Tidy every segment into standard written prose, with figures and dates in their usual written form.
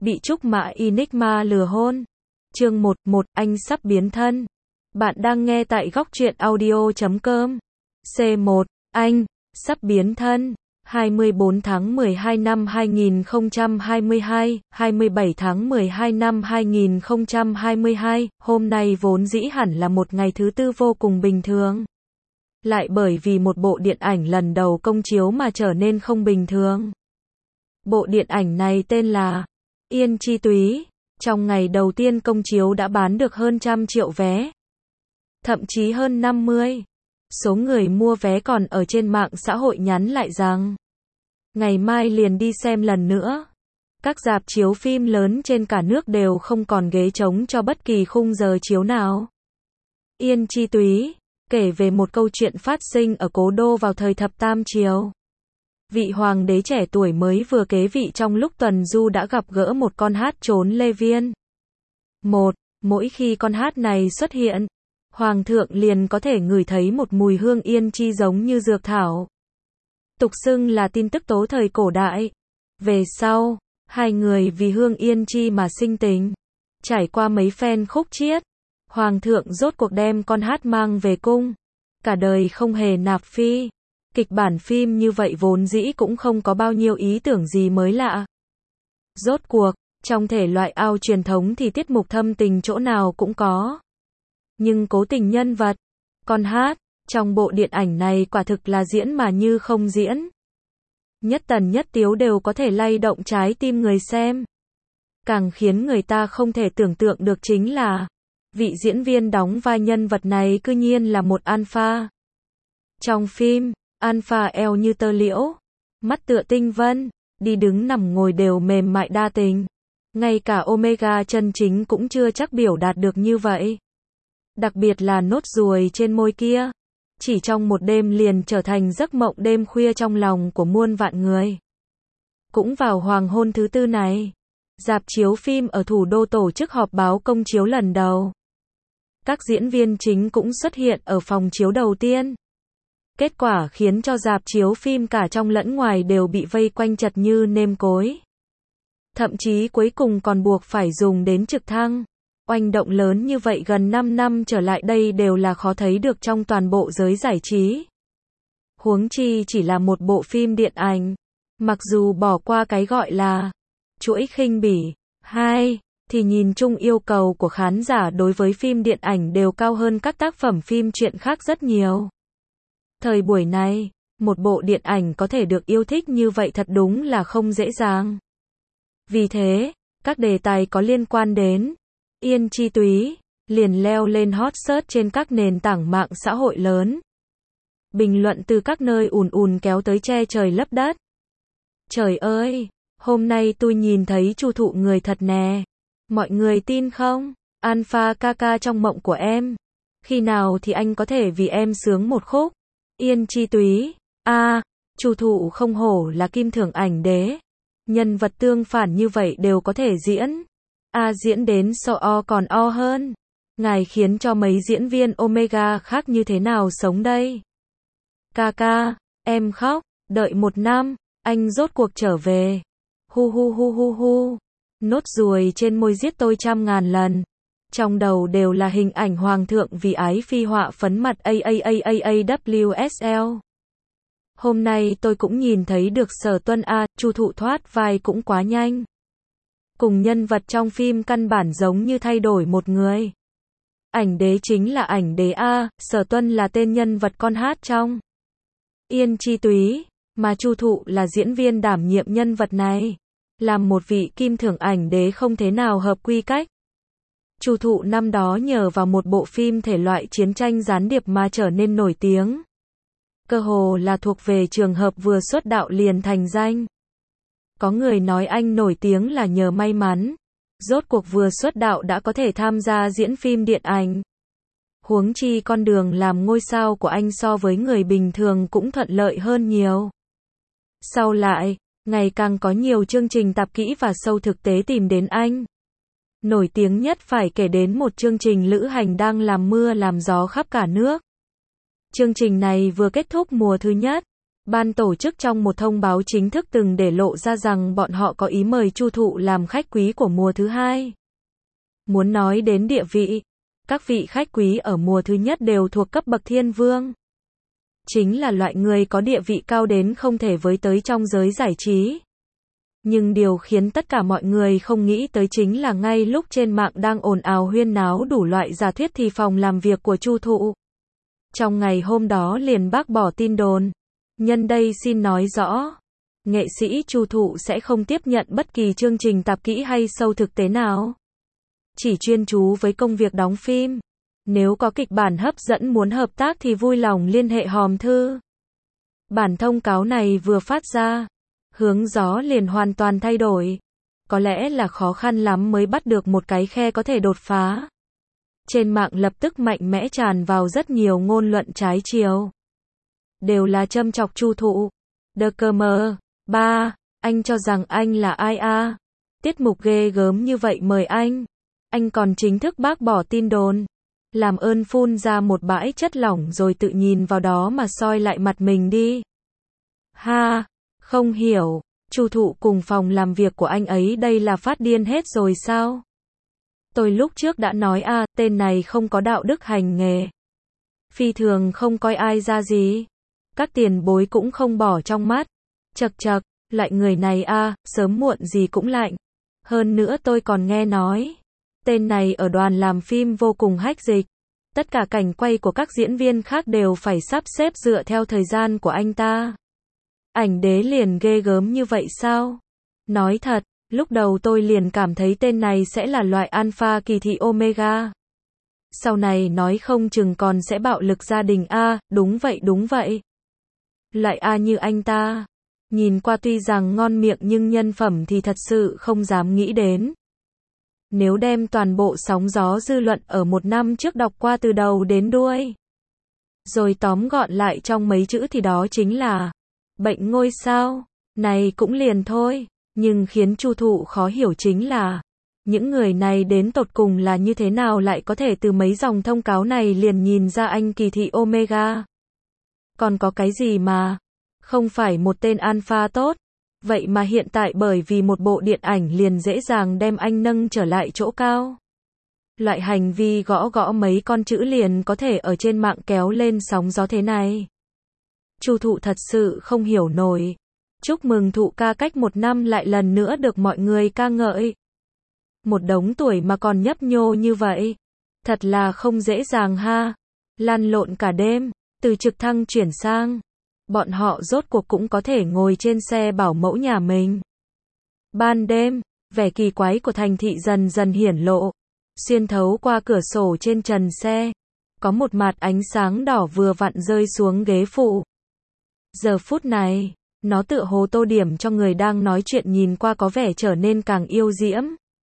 Bị Trúc Mã Enigma lừa hôn. Chương 11, anh sắp biến thân. Bạn đang nghe tại góc truyện audio.com. C1, anh sắp biến thân. 24 tháng 12 năm 2022, 27 tháng 12 năm 2022, hôm nay vốn dĩ hẳn là một ngày thứ tư vô cùng bình thường. Lại bởi vì một bộ điện ảnh lần đầu công chiếu mà trở nên không bình thường. Bộ điện ảnh này tên là Yên Chi Túy. Trong ngày đầu tiên công chiếu đã bán được hơn 100 triệu vé. Thậm chí hơn 50. Số người mua vé còn ở trên mạng xã hội nhắn lại rằng ngày mai liền đi xem lần nữa. Các rạp chiếu phim lớn trên cả nước đều không còn ghế trống cho bất kỳ khung giờ chiếu nào. Yên Chi Túy kể về một câu chuyện phát sinh ở Cố Đô vào thời thập tam triều. Vị hoàng đế trẻ tuổi mới vừa kế vị trong lúc tuần du đã gặp gỡ một con hát trốn lê viên. Mỗi khi con hát này xuất hiện, hoàng thượng liền có thể ngửi thấy một mùi hương yên chi giống như dược thảo. Tục xưng là tin tức tố thời cổ đại. Về sau, hai người vì hương yên chi mà sinh tình. Trải qua mấy phen khúc chiết, hoàng thượng rốt cuộc đem con hát mang về cung. Cả đời không hề nạp phi. Kịch bản phim như vậy vốn dĩ cũng không có bao nhiêu ý tưởng gì mới lạ. Rốt cuộc, trong thể loại ao truyền thống thì tiết mục thâm tình chỗ nào cũng có. Nhưng cố tình nhân vật, con hát, trong bộ điện ảnh này quả thực là diễn mà như không diễn. Nhất tần nhất tiếu đều có thể lay động trái tim người xem. Càng khiến người ta không thể tưởng tượng được chính là vị diễn viên đóng vai nhân vật này cư nhiên là một alpha. Trong phim, alpha eo như tơ liễu, mắt tựa tinh vân, đi đứng nằm ngồi đều mềm mại đa tình. Ngay cả Omega chân chính cũng chưa chắc biểu đạt được như vậy. Đặc biệt là nốt ruồi trên môi kia, chỉ trong một đêm liền trở thành giấc mộng đêm khuya trong lòng của muôn vạn người. Cũng vào hoàng hôn thứ tư này, rạp chiếu phim ở thủ đô tổ chức họp báo công chiếu lần đầu. Các diễn viên chính cũng xuất hiện ở phòng chiếu đầu tiên. Kết quả khiến cho rạp chiếu phim cả trong lẫn ngoài đều bị vây quanh chật như nêm cối. Thậm chí cuối cùng còn buộc phải dùng đến trực thăng. Oanh động lớn như vậy gần 5 năm trở lại đây đều là khó thấy được trong toàn bộ giới giải trí. Huống chi chỉ là một bộ phim điện ảnh. Mặc dù bỏ qua cái gọi là chuỗi khinh bỉ, thì nhìn chung yêu cầu của khán giả đối với phim điện ảnh đều cao hơn các tác phẩm phim truyện khác rất nhiều. Thời buổi này, một bộ điện ảnh có thể được yêu thích như vậy thật đúng là không dễ dàng. Vì thế, các đề tài có liên quan đến Yên Chi Túy liền leo lên hot search trên các nền tảng mạng xã hội lớn. Bình luận từ các nơi ùn kéo tới che trời lấp đất. Trời ơi, hôm nay tôi nhìn thấy Chu Thụ người thật nè. Mọi người tin không? Alpha ca ca trong mộng của em. Khi nào thì anh có thể vì em sướng một khúc? Yên Chi Túy. Chu Thụ không hổ là kim thưởng ảnh đế. Nhân vật tương phản như vậy đều có thể diễn. Diễn đến so o còn o hơn. Ngài khiến cho mấy diễn viên Omega khác như thế nào sống đây? Ca ca, em khóc, đợi 1 năm, anh rốt cuộc trở về. Hu. Nốt ruồi trên môi giết tôi 100.000 lần. Trong đầu đều là hình ảnh hoàng thượng vì ái phi họa phấn mặt AAAAAWSL. Hôm nay tôi cũng nhìn thấy được Sở Tuân Chu Thụ thoát vai cũng quá nhanh. Cùng nhân vật trong phim căn bản giống như thay đổi một người. Ảnh đế chính là ảnh đế Sở Tuân là tên nhân vật con hát trong Yên Chi Túy, mà Chu Thụ là diễn viên đảm nhiệm nhân vật này. Làm một vị kim thưởng ảnh đế không thế nào hợp quy cách. Chu Thụ năm đó nhờ vào một bộ phim thể loại chiến tranh gián điệp mà trở nên nổi tiếng. Cơ hồ là thuộc về trường hợp vừa xuất đạo liền thành danh. Có người nói anh nổi tiếng là nhờ may mắn. Rốt cuộc vừa xuất đạo đã có thể tham gia diễn phim điện ảnh. Huống chi con đường làm ngôi sao của anh so với người bình thường cũng thuận lợi hơn nhiều. Sau lại, ngày càng có nhiều chương trình tạp kỹ và show thực tế tìm đến anh. Nổi tiếng nhất phải kể đến một chương trình lữ hành đang làm mưa làm gió khắp cả nước. Chương trình này vừa kết thúc mùa thứ nhất, Ban tổ chức trong một thông báo chính thức từng để lộ ra rằng bọn họ có ý mời Chu Thụ làm khách quý của mùa thứ hai. Muốn nói đến địa vị, các vị khách quý ở mùa thứ nhất đều thuộc cấp bậc thiên vương. Chính là loại người có địa vị cao đến không thể với tới trong giới giải trí. Nhưng điều khiến tất cả mọi người không nghĩ tới chính là ngay lúc trên mạng đang ồn ào huyên náo đủ loại giả thuyết thì phòng làm việc của Chu Thụ trong ngày hôm đó liền bác bỏ tin đồn. Nhân đây xin nói rõ, nghệ sĩ Chu Thụ sẽ không tiếp nhận bất kỳ chương trình tạp kỹ hay show thực tế nào. Chỉ chuyên chú với công việc đóng phim. Nếu có kịch bản hấp dẫn muốn hợp tác thì vui lòng liên hệ hòm thư. Bản thông cáo này vừa phát ra, hướng gió liền hoàn toàn thay đổi. Có lẽ là khó khăn lắm mới bắt được một cái khe có thể đột phá. Trên mạng lập tức mạnh mẽ tràn vào rất nhiều ngôn luận trái chiều. Đều là châm chọc Chu Thụ. Đờ cờ mờ. Ba, anh cho rằng anh là ai à? Tiết mục ghê gớm như vậy mời anh. Anh còn chính thức bác bỏ tin đồn. Làm ơn phun ra một bãi chất lỏng rồi tự nhìn vào đó mà soi lại mặt mình đi. Ha, không hiểu, Chu Thụ cùng phòng làm việc của anh ấy đây là phát điên hết rồi sao? Tôi lúc trước đã nói tên này không có đạo đức hành nghề. Phi thường không coi ai ra gì. Các tiền bối cũng không bỏ trong mắt. Chậc chậc, loại người này sớm muộn gì cũng lạnh. Hơn nữa tôi còn nghe nói, tên này ở đoàn làm phim vô cùng hách dịch. Tất cả cảnh quay của các diễn viên khác đều phải sắp xếp dựa theo thời gian của anh ta. Ảnh đế liền ghê gớm như vậy sao? Nói thật, lúc đầu tôi liền cảm thấy tên này sẽ là loại alpha kỳ thị omega. Sau này nói không chừng còn sẽ bạo lực gia đình đúng vậy. Loại như anh ta, nhìn qua tuy rằng ngon miệng nhưng nhân phẩm thì thật sự không dám nghĩ đến. Nếu đem toàn bộ sóng gió dư luận ở một năm trước đọc qua từ đầu đến đuôi, rồi tóm gọn lại trong mấy chữ thì đó chính là bệnh ngôi sao. Này cũng liền thôi, nhưng khiến Chu Thụ khó hiểu chính là những người này đến tột cùng là như thế nào lại có thể từ mấy dòng thông cáo này liền nhìn ra anh kỳ thị omega. Còn có cái gì mà không phải một tên alpha tốt, vậy mà hiện tại bởi vì một bộ điện ảnh liền dễ dàng đem anh nâng trở lại chỗ cao. Loại hành vi gõ mấy con chữ liền có thể ở trên mạng kéo lên sóng gió thế này. Chu Thụ thật sự không hiểu nổi. Chúc mừng Thụ ca cách một năm lại lần nữa được mọi người ca ngợi. Một đống tuổi mà còn nhấp nhô như vậy. Thật là không dễ dàng ha. Lăn lộn cả đêm, từ trực thăng chuyển sang. Bọn họ rốt cuộc cũng có thể ngồi trên xe bảo mẫu nhà mình. Ban đêm, vẻ kỳ quái của thành thị dần dần hiển lộ. Xuyên thấu qua cửa sổ trên trần xe, có một mạt ánh sáng đỏ vừa vặn rơi xuống ghế phụ. Giờ phút này, nó tựa hồ tô điểm cho người đang nói chuyện nhìn qua có vẻ trở nên càng yêu diễm.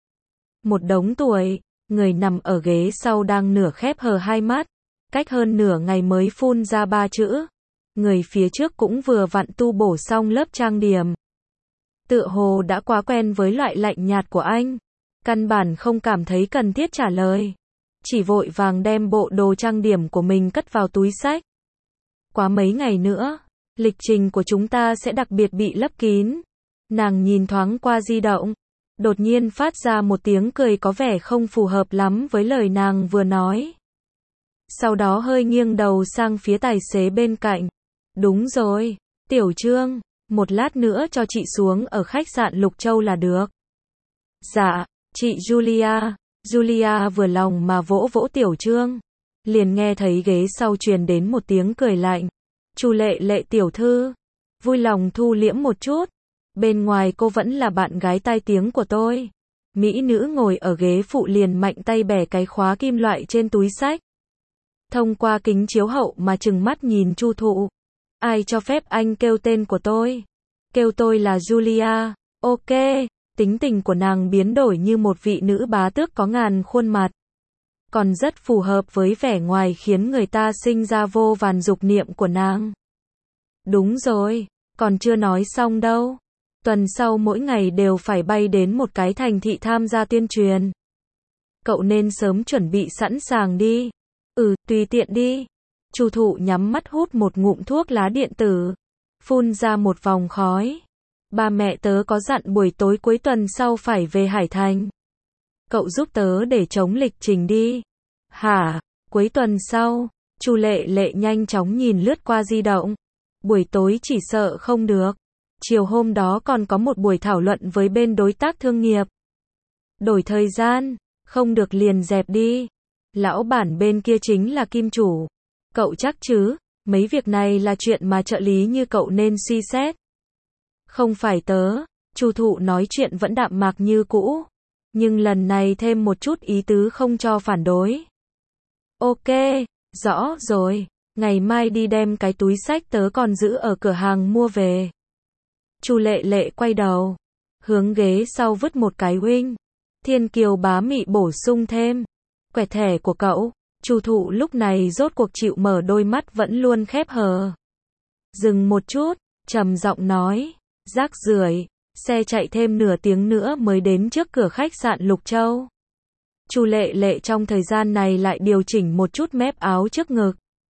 Một đống tuổi, người nằm ở ghế sau đang nửa khép hờ hai mắt, cách hơn nửa ngày mới phun ra 3 chữ. Người phía trước cũng vừa vặn tu bổ xong lớp trang điểm. Tựa hồ đã quá quen với loại lạnh nhạt của anh. Căn bản không cảm thấy cần thiết trả lời. Chỉ vội vàng đem bộ đồ trang điểm của mình cất vào túi xách. Quá mấy ngày nữa, lịch trình của chúng ta sẽ đặc biệt bị lấp kín. Nàng nhìn thoáng qua di động. Đột nhiên phát ra một tiếng cười có vẻ không phù hợp lắm với lời nàng vừa nói. Sau đó hơi nghiêng đầu sang phía tài xế bên cạnh. Đúng rồi, Tiểu Trương, một lát nữa cho chị xuống ở khách sạn Lục Châu là được. Dạ, chị Julia. Julia vừa lòng mà vỗ vỗ Tiểu Trương. Liền nghe thấy ghế sau truyền đến một tiếng cười lạnh. Chu Lệ Lệ tiểu thư, vui lòng thu liễm một chút. Bên ngoài cô vẫn là bạn gái tai tiếng của tôi. Mỹ nữ ngồi ở ghế phụ liền mạnh tay bẻ cái khóa kim loại trên túi xách. Thông qua kính chiếu hậu mà trừng mắt nhìn Chu Thụ. Ai cho phép anh kêu tên của tôi? Kêu tôi là Julia. Ok, tính tình của nàng biến đổi như một vị nữ bá tước có ngàn khuôn mặt. Còn rất phù hợp với vẻ ngoài khiến người ta sinh ra vô vàn dục niệm của nàng. Đúng rồi, còn chưa nói xong đâu. Tuần sau mỗi ngày đều phải bay đến một cái thành thị tham gia tuyên truyền. Cậu nên sớm chuẩn bị sẵn sàng đi. Tùy tiện đi. Chu Thụ nhắm mắt hút một ngụm thuốc lá điện tử. phun ra một vòng khói. Ba mẹ tớ có dặn buổi tối cuối tuần sau phải về Hải Thành. Cậu giúp tớ để chống lịch trình đi. Hả? Cuối tuần sau? Chu Lệ Lệ nhanh chóng nhìn lướt qua di động. Buổi tối chỉ sợ không được. Chiều hôm đó còn có một buổi thảo luận với bên đối tác thương nghiệp. Đổi thời gian, không được liền dẹp đi. Lão bản bên kia chính là kim chủ. Cậu chắc chứ, mấy việc này là chuyện mà trợ lý như cậu nên suy xét. Không phải tớ, Chu Thụ nói chuyện vẫn đạm mạc như cũ. Nhưng lần này thêm một chút ý tứ không cho phản đối. Ok, rõ rồi, ngày mai đi đem cái túi xách tớ còn giữ ở cửa hàng mua về. Chu Lệ Lệ quay đầu, hướng ghế sau vứt một cái huynh. Thiên Kiều bá mị bổ sung thêm. Quẹt thẻ của cậu. Chu Thụ lúc này rốt cuộc chịu mở đôi mắt vẫn luôn khép hờ. Dừng một chút, trầm giọng nói. Rác rưởi, xe chạy thêm nửa tiếng nữa mới đến trước cửa khách sạn Lục Châu. Chu Lệ Lệ trong thời gian này lại điều chỉnh một chút mép áo trước ngực.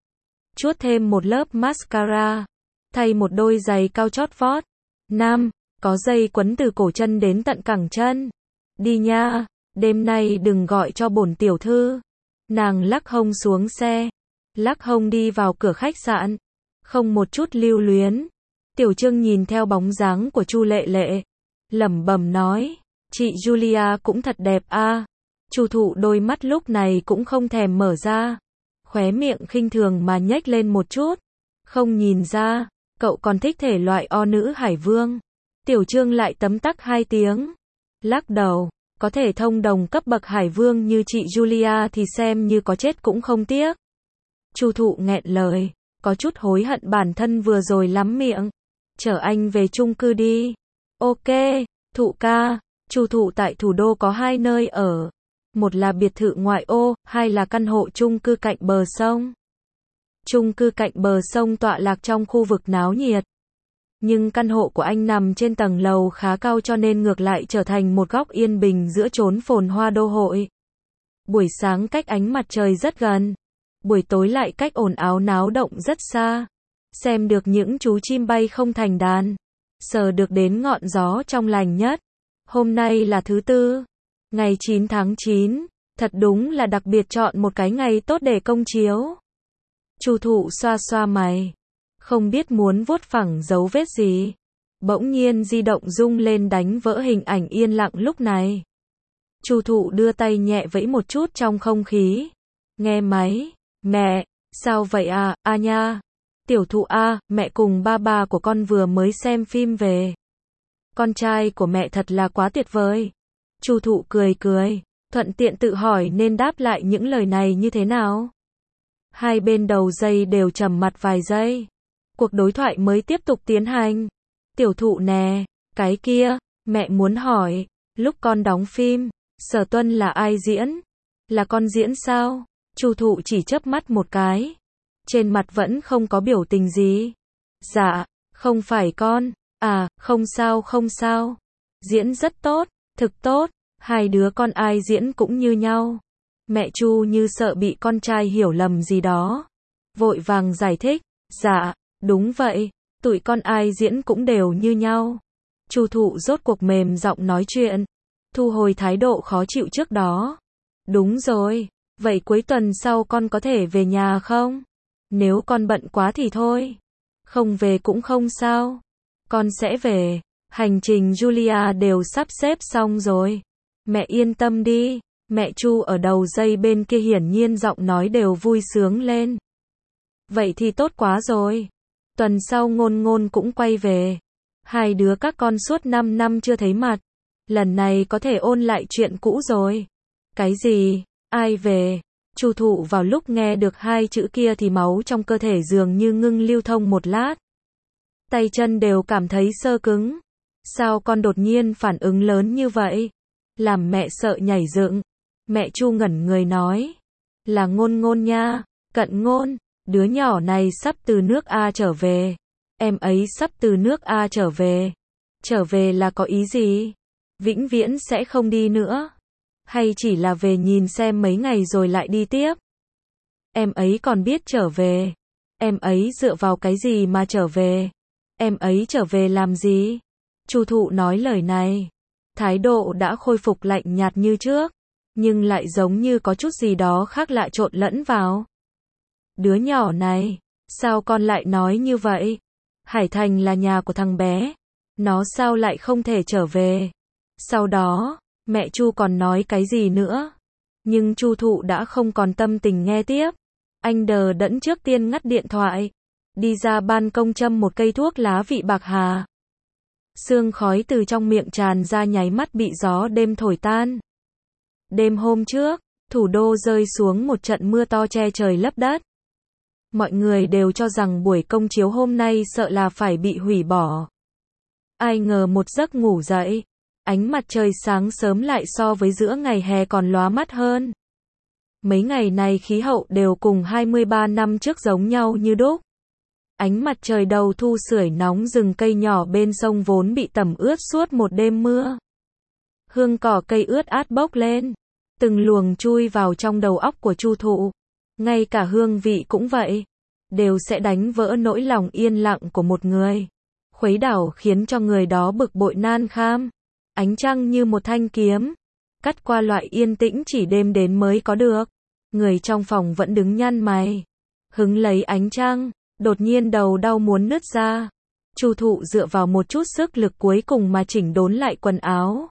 Chuốt thêm một lớp mascara. Thay một đôi giày cao chót vót. Nam, có dây quấn từ cổ chân đến tận cẳng chân. Đi nha, đêm nay đừng gọi cho bổn tiểu thư. Nàng lắc hông xuống xe. Lắc hông đi vào cửa khách sạn. Không một chút lưu luyến. Tiểu Trương nhìn theo bóng dáng của Chu Lệ Lệ. Lẩm bẩm nói. Chị Julia cũng thật đẹp a. Chu Thụ đôi mắt lúc này cũng không thèm mở ra. Khóe miệng khinh thường mà nhếch lên một chút. Không nhìn ra, cậu còn thích thể loại o nữ hải vương. Tiểu Trương lại tấm tắc 2 tiếng. Lắc đầu, có thể thông đồng cấp bậc hải vương như chị Julia thì xem như có chết cũng không tiếc. Chu Thụ nghẹn lời, có chút hối hận bản thân vừa rồi lắm miệng. Chở anh về chung cư đi. Ok, Thụ ca. Chu Thụ tại thủ đô có 2 nơi ở. Một là biệt thự ngoại ô, 2 là căn hộ chung cư cạnh bờ sông. Chung cư cạnh bờ sông tọa lạc trong khu vực náo nhiệt. Nhưng căn hộ của anh nằm trên tầng lầu khá cao cho nên ngược lại trở thành một góc yên bình giữa chốn phồn hoa đô hội. Buổi sáng cách ánh mặt trời rất gần. Buổi tối lại cách ồn ào náo động rất xa. Xem được những chú chim bay không thành đàn. Sờ được đến ngọn gió trong lành nhất. Hôm nay là thứ Tư. Ngày 9 tháng 9. Thật đúng là đặc biệt chọn một cái ngày tốt để công chiếu. Chu Thụ xoa xoa mày. Không biết muốn vuốt phẳng dấu vết gì. Bỗng nhiên di động rung lên đánh vỡ hình ảnh yên lặng lúc này. Chu Thụ đưa tay nhẹ vẫy một chút trong không khí. Nghe máy. Mẹ, sao vậy à, a nha. Tiểu Thụ a, mẹ cùng ba ba của con vừa mới xem phim về. Con trai của mẹ thật là quá tuyệt vời. Chu Thụ cười cười, thuận tiện tự hỏi nên đáp lại những lời này như thế nào. Hai bên đầu dây đều trầm mặt vài giây. Cuộc đối thoại mới tiếp tục tiến hành. Tiểu Thụ nè, cái kia, mẹ muốn hỏi, lúc con đóng phim, Sở Tuân là ai diễn? Là con diễn sao? Chu Thụ chỉ chớp mắt một cái. Trên mặt vẫn không có biểu tình gì. Dạ, không phải con. À, không sao không sao. Diễn rất tốt, thực tốt. Hai đứa con ai diễn cũng như nhau. Mẹ Chu như sợ bị con trai hiểu lầm gì đó. Vội vàng giải thích. Dạ, đúng vậy. Tụi con ai diễn cũng đều như nhau. Chu Thụ rốt cuộc mềm giọng nói chuyện. Thu hồi thái độ khó chịu trước đó. Đúng rồi. Vậy cuối tuần sau con có thể về nhà không? Nếu con bận quá thì thôi. Không về cũng không sao. Con sẽ về. Hành trình Julia đều sắp xếp xong rồi. Mẹ yên tâm đi. Mẹ Chu ở đầu dây bên kia hiển nhiên giọng nói đều vui sướng lên. Vậy thì tốt quá rồi. Tuần sau Ngôn Ngôn cũng quay về. Hai đứa các con suốt 5 năm chưa thấy mặt. Lần này có thể ôn lại chuyện cũ rồi. Cái gì? Ai về? Chu Thụ vào lúc nghe được 2 chữ kia thì máu trong cơ thể dường như ngưng lưu thông một lát. Tay chân đều cảm thấy sơ cứng. Sao con đột nhiên phản ứng lớn như vậy? Làm mẹ sợ nhảy dựng. Mẹ Chu ngẩn người nói. Là Ngôn Ngôn nha. Cận Ngôn. Đứa nhỏ này sắp từ nước A trở về. Em ấy sắp từ nước A trở về. Trở về là có ý gì? Vĩnh viễn sẽ không đi nữa. Hay chỉ là về nhìn xem mấy ngày rồi lại đi tiếp? Em ấy còn biết trở về. Em ấy dựa vào cái gì mà trở về? Em ấy trở về làm gì? Chu Thụ nói lời này. Thái độ đã khôi phục lạnh nhạt như trước, nhưng lại giống như có chút gì đó khác lạ trộn lẫn vào. Đứa nhỏ này, sao con lại nói như vậy? Hải Thành là nhà của thằng bé, nó sao lại không thể trở về? Sau đó, mẹ Chu còn nói cái gì nữa? Nhưng Chu Thụ đã không còn tâm tình nghe tiếp. Anh đờ đẫn trước tiên ngắt điện thoại, đi ra ban công châm một cây thuốc lá vị bạc hà. Sương khói từ trong miệng tràn ra nháy mắt bị gió đêm thổi tan. Đêm hôm trước, thủ đô rơi xuống một trận mưa to che trời lấp đất. Mọi người đều cho rằng buổi công chiếu hôm nay sợ là phải bị hủy bỏ. Ai ngờ một giấc ngủ dậy, ánh mặt trời sáng sớm lại so với giữa ngày hè còn lóa mắt hơn. Mấy ngày này khí hậu đều cùng 23 năm trước giống nhau như đúc. Ánh mặt trời đầu thu sưởi nóng rừng cây nhỏ bên sông vốn bị tẩm ướt suốt một đêm mưa. Hương cỏ cây ướt át bốc lên, từng luồng chui vào trong đầu óc của Chu Thụ. Ngay cả hương vị cũng vậy, đều sẽ đánh vỡ nỗi lòng yên lặng của một người. Khuấy đảo khiến cho người đó bực bội nan kham. Ánh trăng như một thanh kiếm, cắt qua loại yên tĩnh chỉ đêm đến mới có được. Người trong phòng vẫn đứng nhăn mày, hứng lấy ánh trăng, đột nhiên đầu đau muốn nứt ra. Chu Thụ dựa vào một chút sức lực cuối cùng mà chỉnh đốn lại quần áo.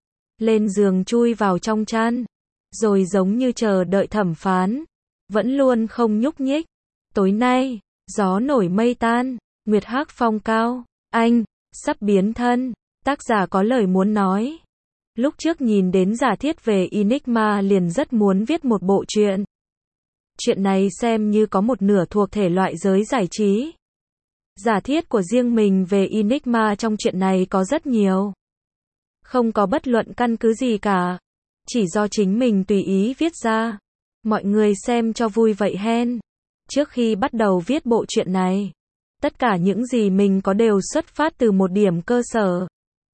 Lên giường chui vào trong chăn, rồi giống như chờ đợi thẩm phán, vẫn luôn không nhúc nhích. Tối nay, gió nổi mây tan, nguyệt hắc phong cao, anh, sắp biến thân, tác giả có lời muốn nói. Lúc trước nhìn đến giả thiết về Enigma liền rất muốn viết một bộ truyện. Chuyện này xem như có một nửa thuộc thể loại giới giải trí. Giả thiết của riêng mình về Enigma trong chuyện này có rất nhiều. Không có bất luận căn cứ gì cả. Chỉ do chính mình tùy ý viết ra. Mọi người xem cho vui vậy hen. Trước khi bắt đầu viết bộ truyện này, tất cả những gì mình có đều xuất phát từ một điểm cơ sở.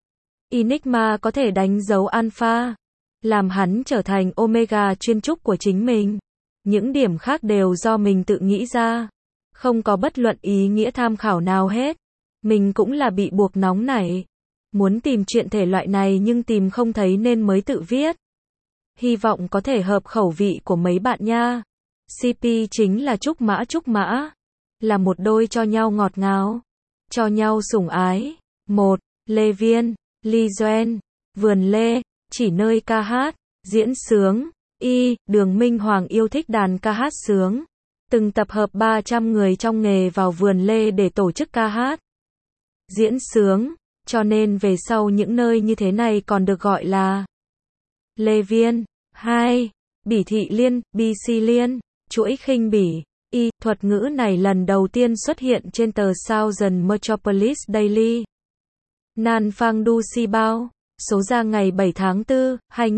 Enigma có thể đánh dấu alpha, làm hắn trở thành omega chuyên trúc của chính mình. Những điểm khác đều do mình tự nghĩ ra, không có bất luận ý nghĩa tham khảo nào hết. Mình cũng là bị buộc nóng nảy, muốn tìm chuyện thể loại này nhưng tìm không thấy nên mới tự viết. Hy vọng có thể hợp khẩu vị của mấy bạn nha. CP chính là Trúc Mã, là một đôi cho nhau ngọt ngào, cho nhau sủng ái. 1. Lê Viên, Ly Doan, Vườn Lê, chỉ nơi ca hát, diễn sướng. Y. Đường Minh Hoàng yêu thích đàn ca hát sướng. Từng tập hợp 300 người trong nghề vào Vườn Lê để tổ chức ca hát, diễn sướng, cho nên về sau những nơi như thế này còn được gọi là Lê Viên. 2. Bỉ Thị Liên, BC Liên, chuỗi khinh bỉ. Y. Thuật ngữ này lần đầu tiên xuất hiện trên tờ Southern Metropolis Daily. Nan Phang Du Si Bao, số ra ngày 7 tháng 4,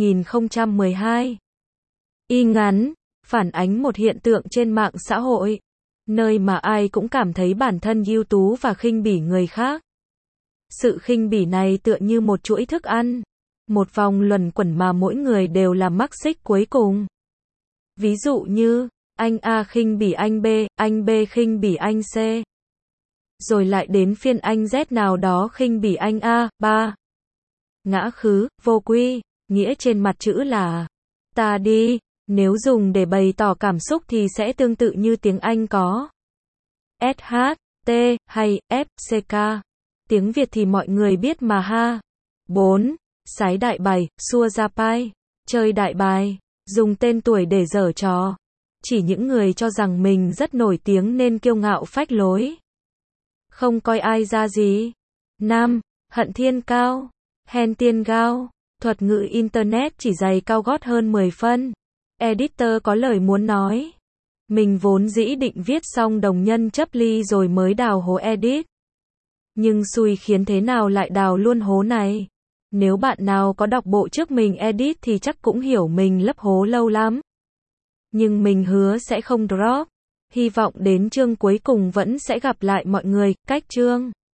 2012. Y ngắn, phản ánh một hiện tượng trên mạng xã hội, nơi mà ai cũng cảm thấy bản thân ưu tú và khinh bỉ người khác. Sự khinh bỉ này tựa như một chuỗi thức ăn, một vòng luẩn quẩn mà mỗi người đều là mắc xích cuối cùng. Ví dụ như, anh A khinh bỉ anh B khinh bỉ anh C. Rồi lại đến phiên anh Z nào đó khinh bỉ anh A. 3. Ngã khứ, vô quy, nghĩa trên mặt chữ là ta đi. Nếu dùng để bày tỏ cảm xúc thì sẽ tương tự như tiếng Anh có SH, T, hay F, CK. Tiếng Việt thì mọi người biết mà ha. 4. Sái đại bày, xua ra pai, chơi đại bài, dùng tên tuổi để giở trò. Chỉ những người cho rằng mình rất nổi tiếng nên kiêu ngạo phách lối, không coi ai ra gì. 5. Hận thiên cao, hen tiên gao, thuật ngữ Internet chỉ giày cao gót hơn 10 phân. Editor có lời muốn nói. Mình vốn dĩ định viết xong đồng nhân chấp ly rồi mới đào hố edit. Nhưng xui khiến thế nào lại đào luôn hố này. Nếu bạn nào có đọc bộ trước mình edit thì chắc cũng hiểu mình lấp hố lâu lắm. Nhưng mình hứa sẽ không drop. Hy vọng đến chương cuối cùng vẫn sẽ gặp lại mọi người. Cách chương